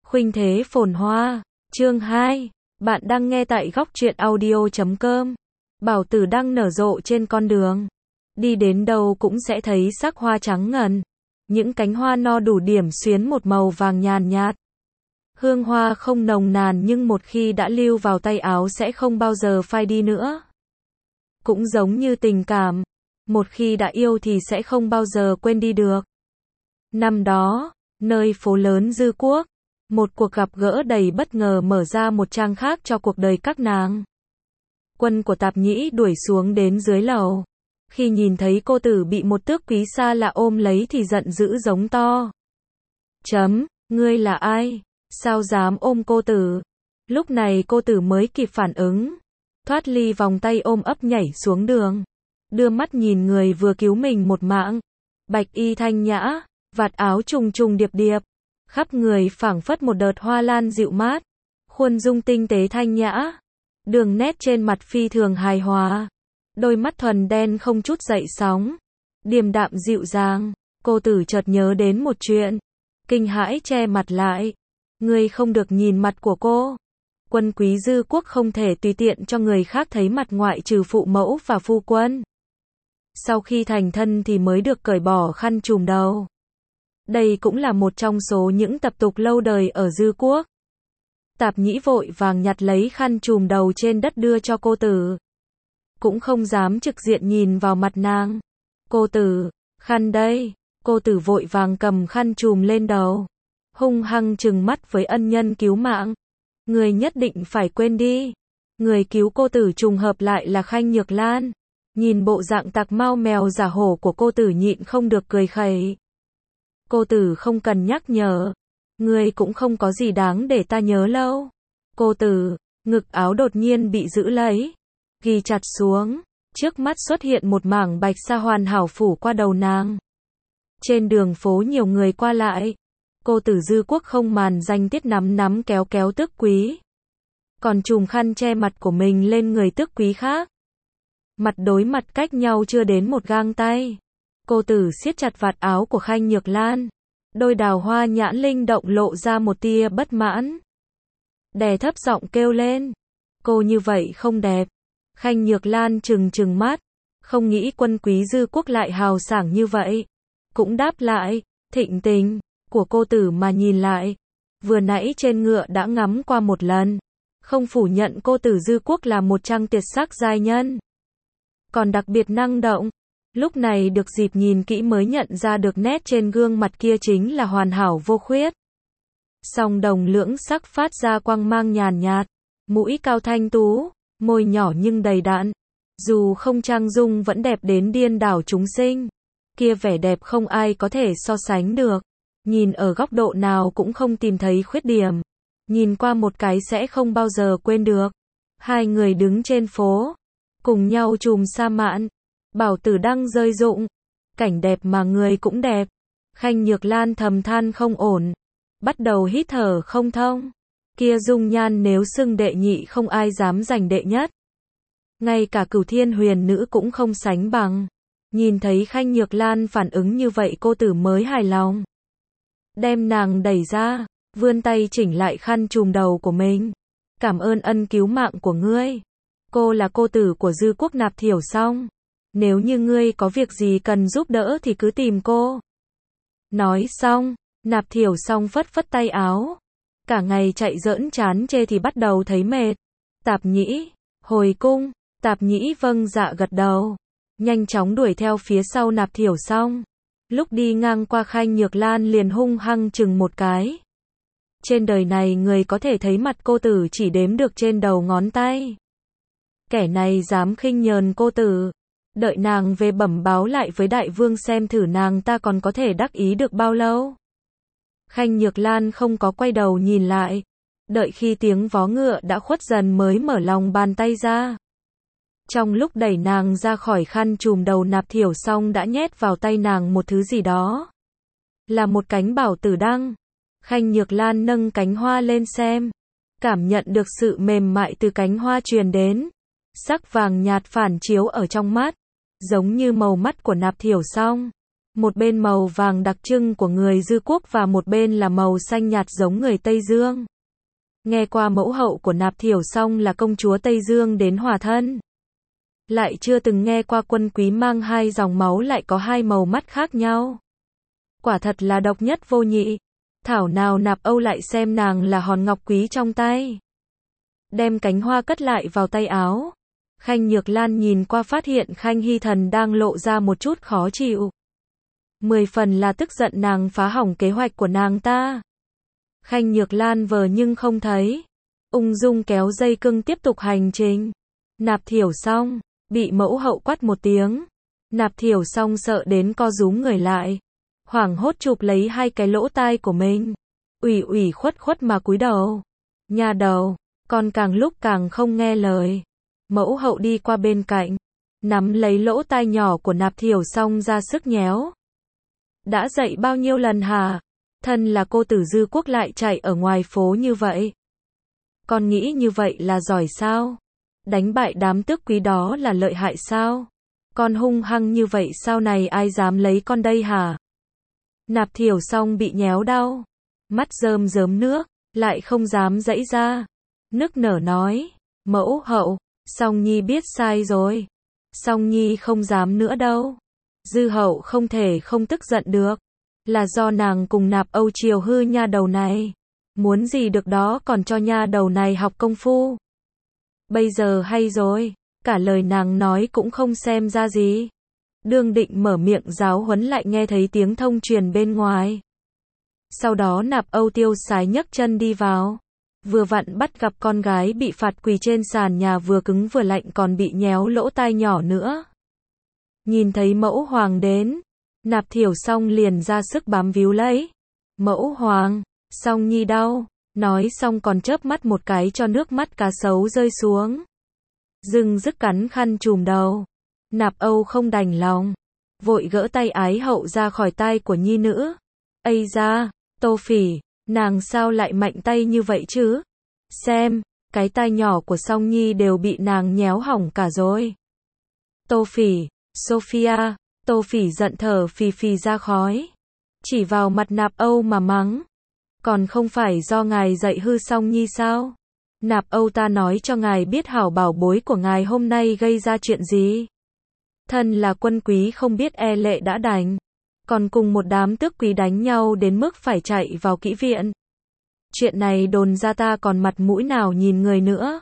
Khuynh thế phồn hoa, chương 2, bạn đang nghe tại góc truyện audio.com. Bảo tử đang nở rộ trên con đường. Đi đến đâu cũng sẽ thấy sắc hoa trắng ngần. Những cánh hoa no đủ điểm xuyến một màu vàng nhàn nhạt. Hương hoa không nồng nàn nhưng một khi đã lưu vào tay áo sẽ không bao giờ phai đi nữa. Cũng giống như tình cảm, một khi đã yêu thì sẽ không bao giờ quên đi được. Năm đó, nơi phố lớn Dư Quốc, một cuộc gặp gỡ đầy bất ngờ mở ra một trang khác cho cuộc đời các nàng. Quân của Tạp Nhĩ đuổi xuống đến dưới lầu. Khi nhìn thấy cô tử bị một tước quý xa lạ ôm lấy thì giận dữ giống to. Ngươi là ai? Sao dám ôm cô tử? Lúc này cô tử mới kịp phản ứng. Thoát ly vòng tay ôm ấp nhảy xuống đường. Đưa mắt nhìn người vừa cứu mình một mạng. Bạch y thanh nhã, vạt áo trùng trùng điệp điệp. Khắp người phảng phất một đợt hoa lan dịu mát. Khuôn dung tinh tế thanh nhã. Đường nét trên mặt phi thường hài hòa. Đôi mắt thuần đen không chút dậy sóng. Điềm đạm dịu dàng. Cô tử chợt nhớ đến một chuyện. Kinh hãi che mặt lại. Ngươi không được nhìn mặt của cô. Quân quý Dư Quốc không thể tùy tiện cho người khác thấy mặt ngoại trừ phụ mẫu và phu quân. Sau khi thành thân thì mới được cởi bỏ khăn trùm đầu. Đây cũng là một trong số những tập tục lâu đời ở Dư Quốc. Tạp Nhĩ vội vàng nhặt lấy khăn trùm đầu trên đất đưa cho cô tử. Cũng không dám trực diện nhìn vào mặt nàng. Cô tử, khăn đây. Cô tử vội vàng cầm khăn trùm lên đầu. Hung hăng trừng mắt với ân nhân cứu mạng. Người nhất định phải quên đi. Người cứu cô tử trùng hợp lại là Khanh Nhược Lan. Nhìn bộ dạng tạc mau mèo giả hổ của cô tử nhịn không được cười khẩy. Cô tử không cần nhắc nhở. Người cũng không có gì đáng để ta nhớ lâu. Cô tử, ngực áo đột nhiên bị giữ lấy. Ghi chặt xuống. Trước mắt xuất hiện một mảng bạch sa hoàn hảo phủ qua đầu nàng. Trên đường phố nhiều người qua lại. Cô tử Dư Quốc không màn danh tiết nắm kéo kéo tước quý. Còn trùm khăn che mặt của mình lên người tước quý khác. Mặt đối mặt cách nhau chưa đến một gang tay. Cô tử siết chặt vạt áo của Khanh Nhược Lan. Đôi đào hoa nhãn linh động lộ ra một tia bất mãn. Đè thấp giọng kêu lên. Cô như vậy không đẹp. Khanh Nhược Lan trừng mắt. Không nghĩ quân quý Dư Quốc lại hào sảng như vậy. Cũng đáp lại. Thịnh tình của cô tử mà nhìn lại. Vừa nãy trên ngựa đã ngắm qua một lần. Không phủ nhận cô tử Dư Quốc là một trang tuyệt sắc giai nhân. Còn đặc biệt năng động. Lúc này được dịp nhìn kỹ mới nhận ra được nét trên gương mặt kia chính là hoàn hảo vô khuyết. Song đồng lưỡng sắc phát ra quang mang nhàn nhạt. Mũi cao thanh tú, môi nhỏ nhưng đầy đặn. Dù không trang dung vẫn đẹp đến điên đảo chúng sinh. Kia vẻ đẹp không ai có thể so sánh được. Nhìn ở góc độ nào cũng không tìm thấy khuyết điểm. Nhìn qua một cái sẽ không bao giờ quên được. Hai người đứng trên phố. Cùng nhau chùm sa mạn. Bảo tử đang rơi rụng. Cảnh đẹp mà người cũng đẹp. Khanh Nhược Lan thầm than không ổn. Bắt đầu hít thở không thông. Kia dung nhan nếu xưng đệ nhị không ai dám giành đệ nhất. Ngay cả Cửu Thiên Huyền Nữ cũng không sánh bằng. Nhìn thấy Khanh Nhược Lan phản ứng như vậy cô tử mới hài lòng. Đem nàng đẩy ra. Vươn tay chỉnh lại khăn trùm đầu của mình. Cảm ơn ân cứu mạng của ngươi. Cô là cô tử của Dư Quốc Nạp Thiểu Song. Nếu như ngươi có việc gì cần giúp đỡ thì cứ tìm cô. Nói xong, Nạp Thiểu Song phất phất tay áo. Cả ngày chạy giỡn chán chê thì bắt đầu thấy mệt. Tạp Nhĩ, hồi cung. Tạp Nhĩ vâng dạ gật đầu. Nhanh chóng đuổi theo phía sau Nạp Thiểu Song. Lúc đi ngang qua Khanh Nhược Lan liền hung hăng chừng một cái. Trên đời này người có thể thấy mặt cô tử chỉ đếm được trên đầu ngón tay. Kẻ này dám khinh nhờn cô tử. Đợi nàng về bẩm báo lại với đại vương xem thử nàng ta còn có thể đắc ý được bao lâu. Khanh Nhược Lan không có quay đầu nhìn lại. Đợi khi tiếng vó ngựa đã khuất dần mới mở lòng bàn tay ra. Trong lúc đẩy nàng ra khỏi khăn trùm đầu Nạp Thiểu Song đã nhét vào tay nàng một thứ gì đó. Là một cánh bảo tử đăng. Khanh Nhược Lan nâng cánh hoa lên xem. Cảm nhận được sự mềm mại từ cánh hoa truyền đến. Sắc vàng nhạt phản chiếu ở trong mắt. Giống như màu mắt của Nạp Thiểu Song. Một bên màu vàng đặc trưng của người Dư Quốc và một bên là màu xanh nhạt giống người Tây Dương. Nghe qua mẫu hậu của Nạp Thiểu Song là công chúa Tây Dương đến hòa thân. Lại chưa từng nghe qua quân quý mang hai dòng máu lại có hai màu mắt khác nhau. Quả thật là độc nhất vô nhị. Thảo nào Nạp Âu lại xem nàng là hòn ngọc quý trong tay. Đem cánh hoa cất lại vào tay áo. Khanh Nhược Lan nhìn qua phát hiện Khanh Hy Thần đang lộ ra một chút khó chịu. 10 phần là tức giận nàng phá hỏng kế hoạch của nàng ta. Khanh Nhược Lan vờ nhưng không thấy. Ung dung kéo dây cưng tiếp tục hành trình. Nạp Thiểu Song bị mẫu hậu quát một tiếng. Nạp Thiểu Song sợ đến co rúm người lại. Hoảng hốt chụp lấy hai cái lỗ tai của mình. Ủy khuất mà cúi đầu. Nhà đầu, con càng lúc càng không nghe lời. Mẫu hậu đi qua bên cạnh. Nắm lấy lỗ tai nhỏ của Nạp Thiểu Song ra sức nhéo. Đã dậy bao nhiêu lần hả? Thân là cô tử Dư Quốc lại chạy ở ngoài phố như vậy. Con nghĩ như vậy là giỏi sao? Đánh bại đám tước quý đó là lợi hại sao? Con hung hăng như vậy sau này ai dám lấy con đây hả? Nạp Thiểu Song bị nhéo đau. Mắt rơm rớm nước, lại không dám giãy ra. Nức nở nói, mẫu hậu, Song Nhi biết sai rồi. Song Nhi không dám nữa đâu. Dư hậu không thể không tức giận được. Là do nàng cùng Nạp Âu chiều hư nha đầu này. Muốn gì được đó còn cho nha đầu này học công phu. Bây giờ hay rồi, cả lời nàng nói cũng không xem ra gì. Đương định mở miệng giáo huấn lại nghe thấy tiếng thông truyền bên ngoài. Sau đó Nạp Âu tiêu sái nhấc chân đi vào. Vừa vặn bắt gặp con gái bị phạt quỳ trên sàn nhà vừa cứng vừa lạnh còn bị nhéo lỗ tai nhỏ nữa. Nhìn thấy mẫu hoàng đến, Nạp Thiểu Song liền ra sức bám víu lấy. Mẫu hoàng, Song Nhi đau. Nói xong còn chớp mắt một cái cho nước mắt cá sấu rơi xuống. Dưng dứt cắn khăn trùm đầu. Nạp Âu không đành lòng. Vội gỡ tay ái hậu ra khỏi tay của nhi nữ. Ây da, Tô Phỉ, nàng sao lại mạnh tay như vậy chứ? Xem, cái tai nhỏ của Song Nhi đều bị nàng nhéo hỏng cả rồi. Tô Phỉ, Sophia, Tô Phỉ giận thở phì phì ra khói. Chỉ vào mặt Nạp Âu mà mắng. Còn không phải do ngài dạy hư Song Nhi sao? Nạp Âu ta nói cho ngài biết hảo bảo bối của ngài hôm nay gây ra chuyện gì. Thân là quân quý không biết e lệ đã đành. Còn cùng một đám tước quý đánh nhau đến mức phải chạy vào kỹ viện. Chuyện này đồn ra ta còn mặt mũi nào nhìn người nữa.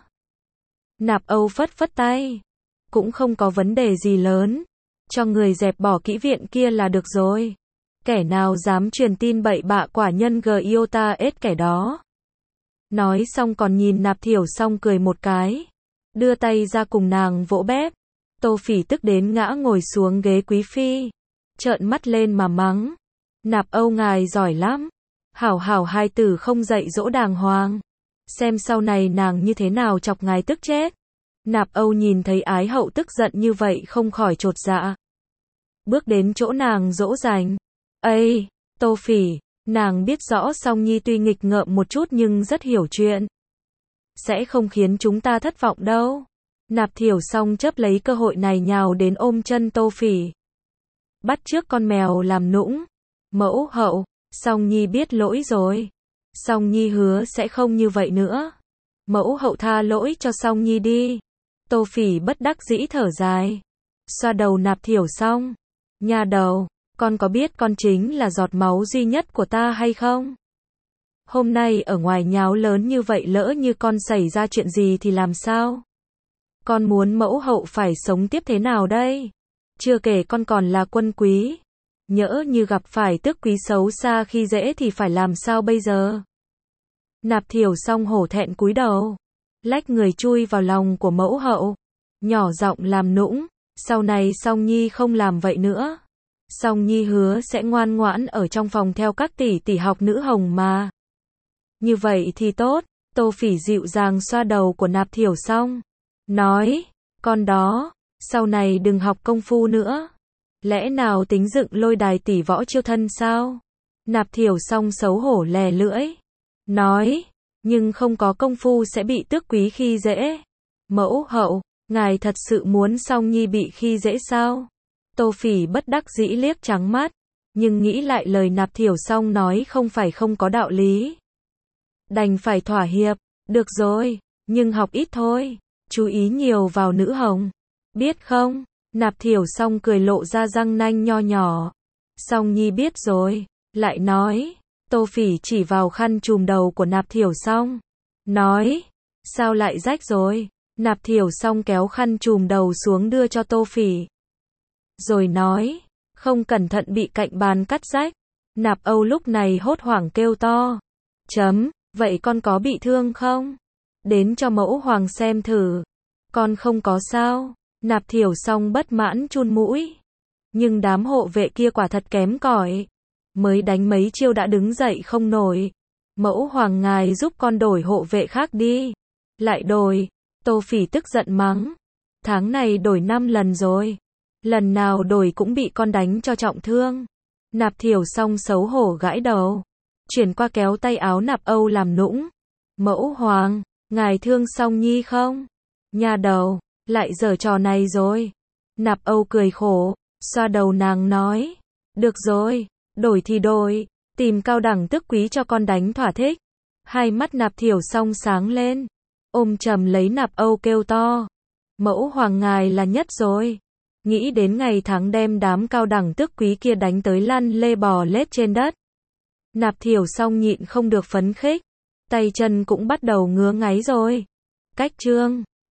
Nạp Âu phất phất tay. Cũng không có vấn đề gì lớn. Cho người dẹp bỏ kỹ viện kia là được rồi. Kẻ nào dám truyền tin bậy bạ quả nhân Giota ết kẻ đó. Nói xong còn nhìn Nạp Thiểu Song cười một cái. Đưa tay ra cùng nàng vỗ bếp. Tô Phỉ tức đến ngã ngồi xuống ghế quý phi. Trợn mắt lên mà mắng. Nạp Âu ngài giỏi lắm. Hảo hai tử không dạy dỗ đàng hoàng. Xem sau này nàng như thế nào chọc ngài tức chết. Nạp Âu nhìn thấy ái hậu tức giận như vậy không khỏi chột dạ. Bước đến chỗ nàng dỗ dành. Ây, Tô Phỉ, nàng biết rõ Song Nhi tuy nghịch ngợm một chút nhưng rất hiểu chuyện. Sẽ không khiến chúng ta thất vọng đâu. Nạp Thiểu Song chấp lấy cơ hội này nhào đến ôm chân Tô Phỉ. Bắt chước con mèo làm nũng. Mẫu hậu, Song Nhi biết lỗi rồi. Song Nhi hứa sẽ không như vậy nữa. Mẫu hậu tha lỗi cho Song Nhi đi. Tô Phỉ bất đắc dĩ thở dài. Xoa đầu Nạp Thiểu Song. Nhà đầu, con có biết con chính là giọt máu duy nhất của ta hay không? Hôm nay ở ngoài nháo lớn như vậy lỡ như con xảy ra chuyện gì thì làm sao? Con muốn mẫu hậu phải sống tiếp thế nào đây? Chưa kể con còn là quân quý. Nhỡ như gặp phải tước quý xấu xa khi dễ thì phải làm sao bây giờ? Nạp Thiểu Song hổ thẹn cúi đầu. Lách người chui vào lòng của mẫu hậu. Nhỏ giọng làm nũng. Sau này Song Nhi không làm vậy nữa. Song Nhi hứa sẽ ngoan ngoãn ở trong phòng theo các tỷ tỷ học nữ hồng mà. Như vậy thì tốt. Tô Phỉ dịu dàng xoa đầu của Nạp Thiểu Song. Nói, con đó, sau này đừng học công phu nữa. Lẽ nào tính dựng lôi đài tỷ võ chiêu thân sao? Nạp Thiểu Song xấu hổ lè lưỡi. Nói, nhưng không có công phu sẽ bị tước quý khi dễ. Mẫu hậu, ngài thật sự muốn Song Nhi bị khi dễ sao? Tô Phỉ bất đắc dĩ liếc trắng mắt. Nhưng nghĩ lại lời Nạp Thiểu Song nói không phải không có đạo lý. Đành phải thỏa hiệp, được rồi, nhưng học ít thôi, chú ý nhiều vào nữ hồng. Biết không? Nạp Thiểu Song cười lộ ra răng nanh nho nhỏ. Song Nhi biết rồi, lại nói. Tô Phỉ chỉ vào khăn trùm đầu của Nạp Thiểu Song. Nói, sao lại rách rồi? Nạp Thiểu Song kéo khăn trùm đầu xuống đưa cho Tô Phỉ. Rồi nói, không cẩn thận bị cạnh bàn cắt rách. Nạp Âu lúc này hốt hoảng kêu to. Vậy con có bị thương không? Đến cho mẫu hoàng xem thử. Con không có sao. Nạp Thiểu Song bất mãn chun mũi. Nhưng đám hộ vệ kia quả thật kém cỏi. Mới đánh mấy chiêu đã đứng dậy không nổi. Mẫu hoàng ngài giúp con đổi hộ vệ khác đi. Lại đổi. Tô Phỉ tức giận mắng. Tháng này đổi 5 lần rồi. Lần nào đổi cũng bị con đánh cho trọng thương. Nạp Thiểu Song xấu hổ gãi đầu. Chuyển qua kéo tay áo Nạp Âu làm nũng. Mẫu hoàng, ngài thương Song Nhi không? Nhà đầu, lại giở trò này rồi. Nạp Âu cười khổ, xoa đầu nàng nói. Được rồi, đổi thì đổi, tìm cao đẳng tước quý cho con đánh thỏa thích. Hai mắt Nạp Thiểu Song sáng lên. Ôm chầm lấy Nạp Âu kêu to. Mẫu hoàng ngài là nhất rồi. Nghĩ đến ngày tháng đem đám cao đẳng tước quý kia đánh tới lăn lê bò lết trên đất. Nạp Thiểu Song nhịn không được phấn khích. Tay chân cũng bắt đầu ngứa ngáy rồi. Cách chương